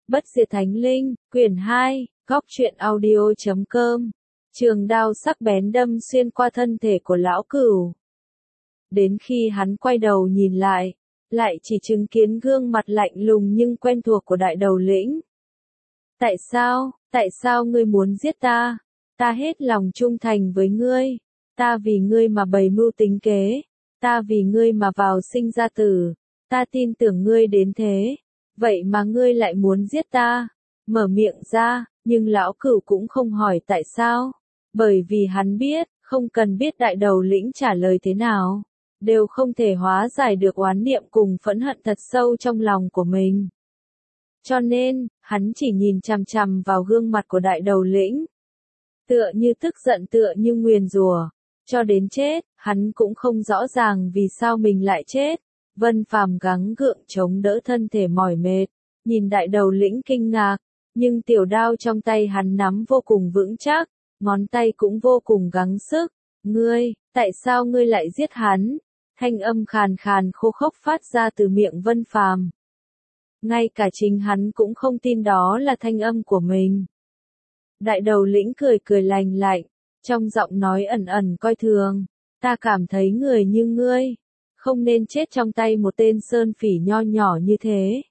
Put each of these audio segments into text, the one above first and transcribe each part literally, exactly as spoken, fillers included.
Bất diệt thánh linh, quyển hai, góc truyện audio chấm com. Trường đao sắc bén đâm xuyên qua thân thể của lão cửu. Đến khi hắn quay đầu nhìn lại, lại chỉ chứng kiến gương mặt lạnh lùng nhưng quen thuộc của đại đầu lĩnh. Tại sao, tại sao ngươi muốn giết ta? Ta hết lòng trung thành với ngươi. Ta vì ngươi mà bày mưu tính kế. Ta vì ngươi mà vào sinh ra tử. Ta tin tưởng ngươi đến thế. Vậy mà ngươi lại muốn giết ta. Mở miệng ra, nhưng lão cửu cũng không hỏi tại sao. Bởi vì hắn biết, không cần biết đại đầu lĩnh trả lời thế nào, đều không thể hóa giải được oán niệm cùng phẫn hận thật sâu trong lòng của mình. Cho nên, hắn chỉ nhìn chằm chằm vào gương mặt của đại đầu lĩnh. Tựa như tức giận, tựa như nguyền rủa, cho đến chết, hắn cũng không rõ ràng vì sao mình lại chết. Vân Phàm gắng gượng chống đỡ thân thể mỏi mệt, nhìn đại đầu lĩnh kinh ngạc, nhưng tiểu đao trong tay hắn nắm vô cùng vững chắc, ngón tay cũng vô cùng gắng sức. Ngươi, tại sao ngươi lại giết hắn? Thanh âm khàn khàn khô khốc phát ra từ miệng Vân Phàm. Ngay cả chính hắn cũng không tin đó là thanh âm của mình. Đại đầu lĩnh cười cười lành lạnh, trong giọng nói ẩn ẩn coi thường. Ta cảm thấy người như ngươi, không nên chết trong tay một tên sơn phỉ nho nhỏ như thế.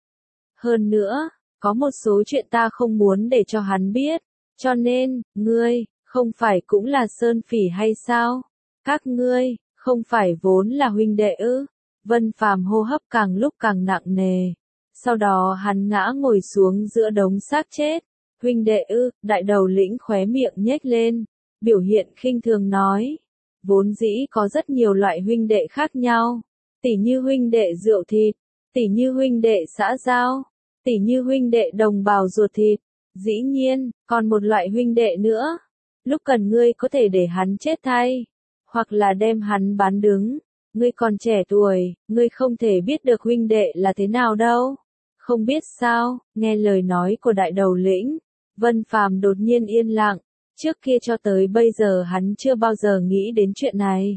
Hơn nữa, có một số chuyện ta không muốn để cho hắn biết, cho nên, ngươi, không phải cũng là sơn phỉ hay sao? Các ngươi, không phải vốn là huynh đệ ư? Vân Phàm hô hấp càng lúc càng nặng nề. Sau đó hắn ngã ngồi xuống giữa đống xác chết. Huynh đệ ư? Đại đầu lĩnh khóe miệng nhếch lên, biểu hiện khinh thường nói. Vốn dĩ có rất nhiều loại huynh đệ khác nhau, tỉ như huynh đệ rượu thịt, tỉ như huynh đệ xã giao, tỉ như huynh đệ đồng bào ruột thịt. Dĩ nhiên, còn một loại huynh đệ nữa. Lúc cần ngươi có thể để hắn chết thay, hoặc là đem hắn bán đứng. Ngươi còn trẻ tuổi, ngươi không thể biết được huynh đệ là thế nào đâu. Không biết sao, nghe lời nói của đại đầu lĩnh, Vân Phàm đột nhiên yên lặng. Trước kia cho tới bây giờ hắn chưa bao giờ nghĩ đến chuyện này.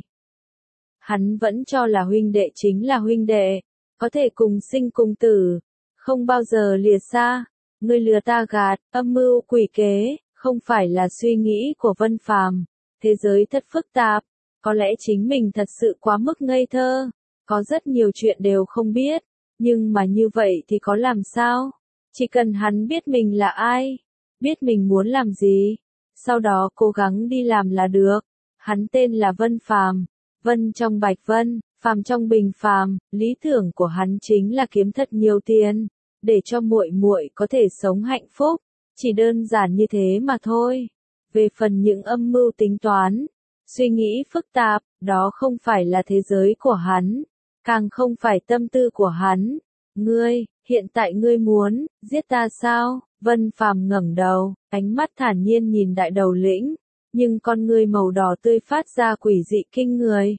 Hắn vẫn cho là huynh đệ chính là huynh đệ, có thể cùng sinh cùng tử, không bao giờ lìa xa. Ngươi lừa ta gạt, âm mưu quỷ kế, không phải là suy nghĩ của Vân Phàm. Thế giới thật phức tạp, có lẽ chính mình thật sự quá mức ngây thơ, có rất nhiều chuyện đều không biết, nhưng mà như vậy thì có làm sao? Chỉ cần hắn biết mình là ai, biết mình muốn làm gì, sau đó cố gắng đi làm là được. Hắn tên là Vân Phàm, Vân trong Bạch Vân, Phàm trong Bình Phàm, lý tưởng của hắn chính là kiếm thật nhiều tiền, để cho muội muội có thể sống hạnh phúc, chỉ đơn giản như thế mà thôi. Về phần những âm mưu tính toán, suy nghĩ phức tạp, đó không phải là thế giới của hắn, càng không phải tâm tư của hắn. Ngươi, hiện tại ngươi muốn giết ta sao? Vân Phàm ngẩng đầu, ánh mắt thản nhiên nhìn đại đầu lĩnh, nhưng con ngươi màu đỏ tươi phát ra quỷ dị kinh người.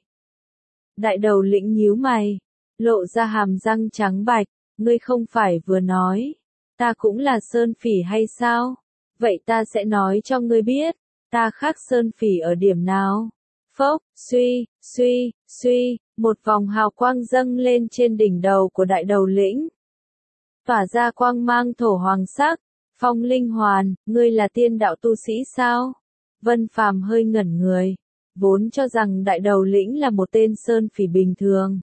Đại đầu lĩnh nhíu mày, lộ ra hàm răng trắng bạch, ngươi không phải vừa nói, ta cũng là sơn phỉ hay sao? Vậy ta sẽ nói cho ngươi biết, ta khác sơn phỉ ở điểm nào? Phốc, suy, suy, suy, một vòng hào quang dâng lên trên đỉnh đầu của đại đầu lĩnh. Tỏa ra quang mang thổ hoàng sắc. Phong Linh Hoàn, ngươi là tiên đạo tu sĩ sao? Vân Phàm hơi ngẩn người, vốn cho rằng đại đầu lĩnh là một tên sơn phỉ bình thường.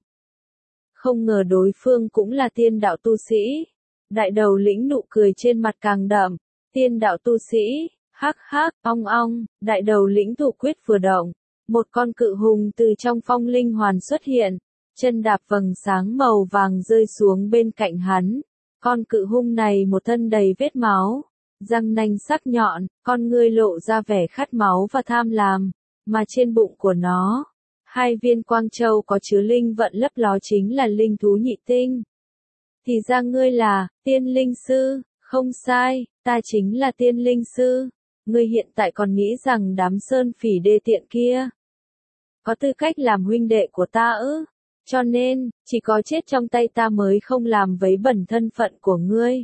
Không ngờ đối phương cũng là tiên đạo tu sĩ. Đại đầu lĩnh nụ cười trên mặt càng đậm, tiên đạo tu sĩ, hắc hắc, ong ong, đại đầu lĩnh thủ quyết vừa động. Một con cự hùng từ trong Phong Linh Hoàn xuất hiện, chân đạp vầng sáng màu vàng rơi xuống bên cạnh hắn. Con cự hung này một thân đầy vết máu, răng nanh sắc nhọn, con ngươi lộ ra vẻ khát máu và tham lam, mà trên bụng của nó, hai viên quang châu có chứa linh vận lấp ló chính là linh thú nhị tinh. Thì ra ngươi là tiên linh sư, không sai, ta chính là tiên linh sư. Ngươi hiện tại còn nghĩ rằng đám sơn phỉ đê tiện kia có tư cách làm huynh đệ của ta ư? Cho nên, chỉ có chết trong tay ta mới không làm vấy bẩn thân phận của ngươi.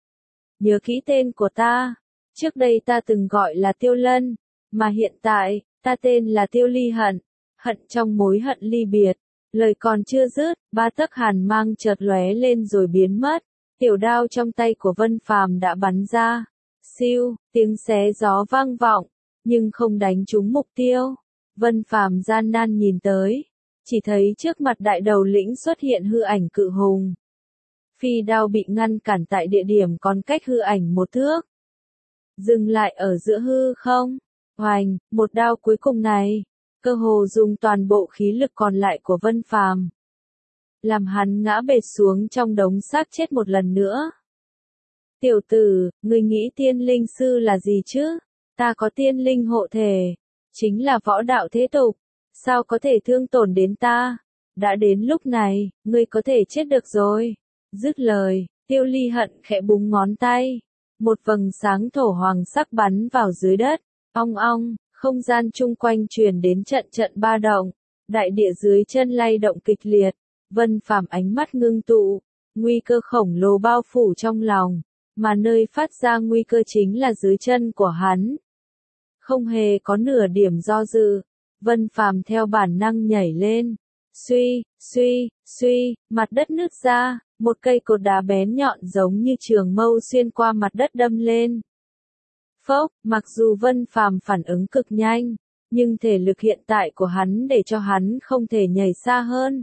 Nhớ kỹ tên của ta, trước đây ta từng gọi là Tiêu Lân, mà hiện tại, ta tên là Tiêu Ly Hận, hận trong mối hận ly biệt. Lời còn chưa dứt, ba tấc hàn mang chợt lóe lên rồi biến mất. Tiểu đao trong tay của Vân Phàm đã bắn ra. Siêu, tiếng xé gió vang vọng, nhưng không đánh trúng mục tiêu. Vân Phàm gian nan nhìn tới, chỉ thấy trước mặt đại đầu lĩnh xuất hiện hư ảnh cự hùng. Phi đao bị ngăn cản tại địa điểm còn cách hư ảnh một thước. Dừng lại ở giữa hư không. Hoành, một đao cuối cùng này, cơ hồ dùng toàn bộ khí lực còn lại của Vân Phàm, làm hắn ngã bệt xuống trong đống xác chết một lần nữa. Tiểu tử, ngươi nghĩ tiên linh sư là gì chứ? Ta có tiên linh hộ thể, chính là võ đạo thế tục, sao có thể thương tổn đến ta? Đã đến lúc này, ngươi có thể chết được rồi. Dứt lời, Tiêu Ly Hận khẽ búng ngón tay, một vầng sáng thổ hoàng sắc bắn vào dưới đất. Ong ong, không gian chung quanh truyền đến trận trận ba động, đại địa dưới chân lay động kịch liệt. Vân Phàm ánh mắt ngưng tụ, nguy cơ khổng lồ bao phủ trong lòng, mà nơi phát ra nguy cơ chính là dưới chân của hắn. Không hề có nửa điểm do dự, Vân Phàm theo bản năng nhảy lên. Suy, suy, suy, mặt đất nứt ra, một cây cột đá bén nhọn giống như trường mâu xuyên qua mặt đất đâm lên. Phốc, mặc dù Vân Phàm phản ứng cực nhanh, nhưng thể lực hiện tại của hắn để cho hắn không thể nhảy xa hơn.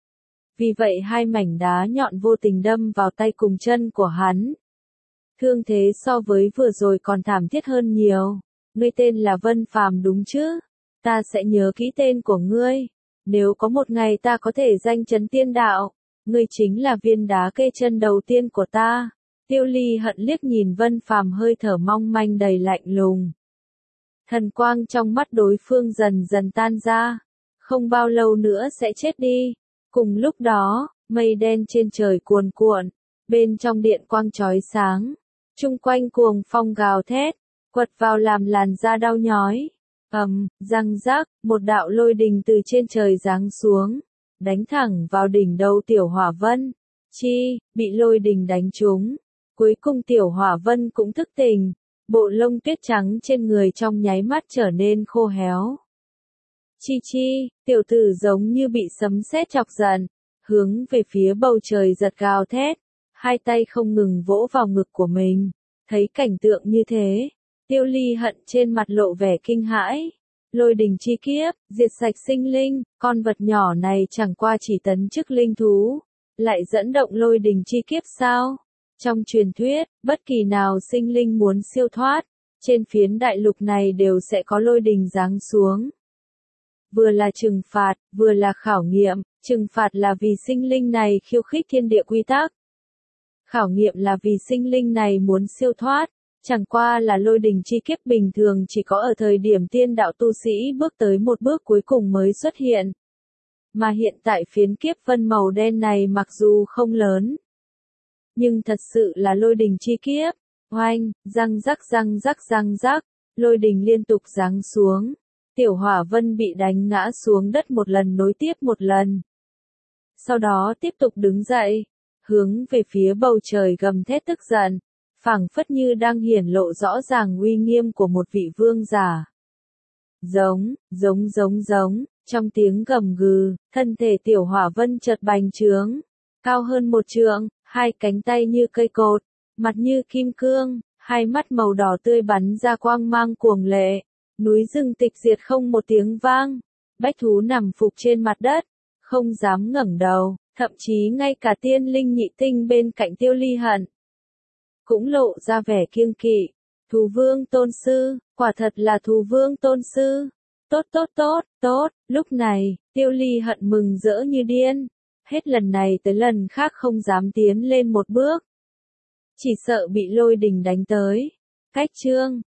Vì vậy hai mảnh đá nhọn vô tình đâm vào tay cùng chân của hắn. Thương thế so với vừa rồi còn thảm thiết hơn nhiều. Ngươi tên là Vân Phàm đúng chứ? Ta sẽ nhớ kỹ tên của ngươi. Nếu có một ngày ta có thể danh chấn tiên đạo, ngươi chính là viên đá kê chân đầu tiên của ta. Tiêu Ly Hận liếc nhìn Vân Phàm hơi thở mong manh đầy lạnh lùng. Thần quang trong mắt đối phương dần dần tan ra. Không bao lâu nữa sẽ chết đi. Cùng lúc đó, mây đen trên trời cuồn cuộn, bên trong điện quang chói sáng, chung quanh cuồng phong gào thét, quật vào làm làn da đau nhói. Ầm, răng rắc, một đạo lôi đình từ trên trời giáng xuống, đánh thẳng vào đỉnh đầu Tiểu Hỏa Vân. Chi, bị lôi đình đánh trúng. Cuối cùng Tiểu Hỏa Vân cũng thức tỉnh, bộ lông tuyết trắng trên người trong nháy mắt trở nên khô héo. Chi chi, tiểu tử giống như bị sấm sét chọc giận, hướng về phía bầu trời giật gào thét, hai tay không ngừng vỗ vào ngực của mình. Thấy cảnh tượng như thế, Tiêu Ly Hận trên mặt lộ vẻ kinh hãi. Lôi đình chi kiếp, diệt sạch sinh linh, con vật nhỏ này chẳng qua chỉ tấn chức linh thú, lại dẫn động lôi đình chi kiếp sao? Trong truyền thuyết, bất kỳ nào sinh linh muốn siêu thoát, trên phiến đại lục này đều sẽ có lôi đình giáng xuống. Vừa là trừng phạt, vừa là khảo nghiệm. Trừng phạt là vì sinh linh này khiêu khích thiên địa quy tắc. Khảo nghiệm là vì sinh linh này muốn siêu thoát, chẳng qua là lôi đình chi kiếp bình thường chỉ có ở thời điểm tiên đạo tu sĩ bước tới một bước cuối cùng mới xuất hiện. Mà hiện tại phiến kiếp vân màu đen này mặc dù không lớn, nhưng thật sự là lôi đình chi kiếp. Oanh, răng rắc răng rắc răng rắc, lôi đình liên tục giáng xuống. Tiểu Hỏa Vân bị đánh ngã xuống đất một lần nối tiếp một lần. Sau đó tiếp tục đứng dậy, hướng về phía bầu trời gầm thét tức giận, phảng phất như đang hiển lộ rõ ràng uy nghiêm của một vị vương giả. Giống, giống giống giống, trong tiếng gầm gừ, thân thể Tiểu Hỏa Vân chợt bành trướng, cao hơn một trượng, hai cánh tay như cây cột, mặt như kim cương, hai mắt màu đỏ tươi bắn ra quang mang cuồng lệ. Núi rừng tịch diệt không một tiếng vang, bách thú nằm phục trên mặt đất, không dám ngẩng đầu, thậm chí ngay cả tiên linh nhị tinh bên cạnh Tiêu Ly Hận cũng lộ ra vẻ kiêng kỵ. Thú vương tôn sư, quả thật là thú vương tôn sư. Tốt tốt tốt, tốt, lúc này, Tiêu Ly Hận mừng rỡ như điên, hết lần này tới lần khác không dám tiến lên một bước. Chỉ sợ bị lôi đình đánh tới. Cách chương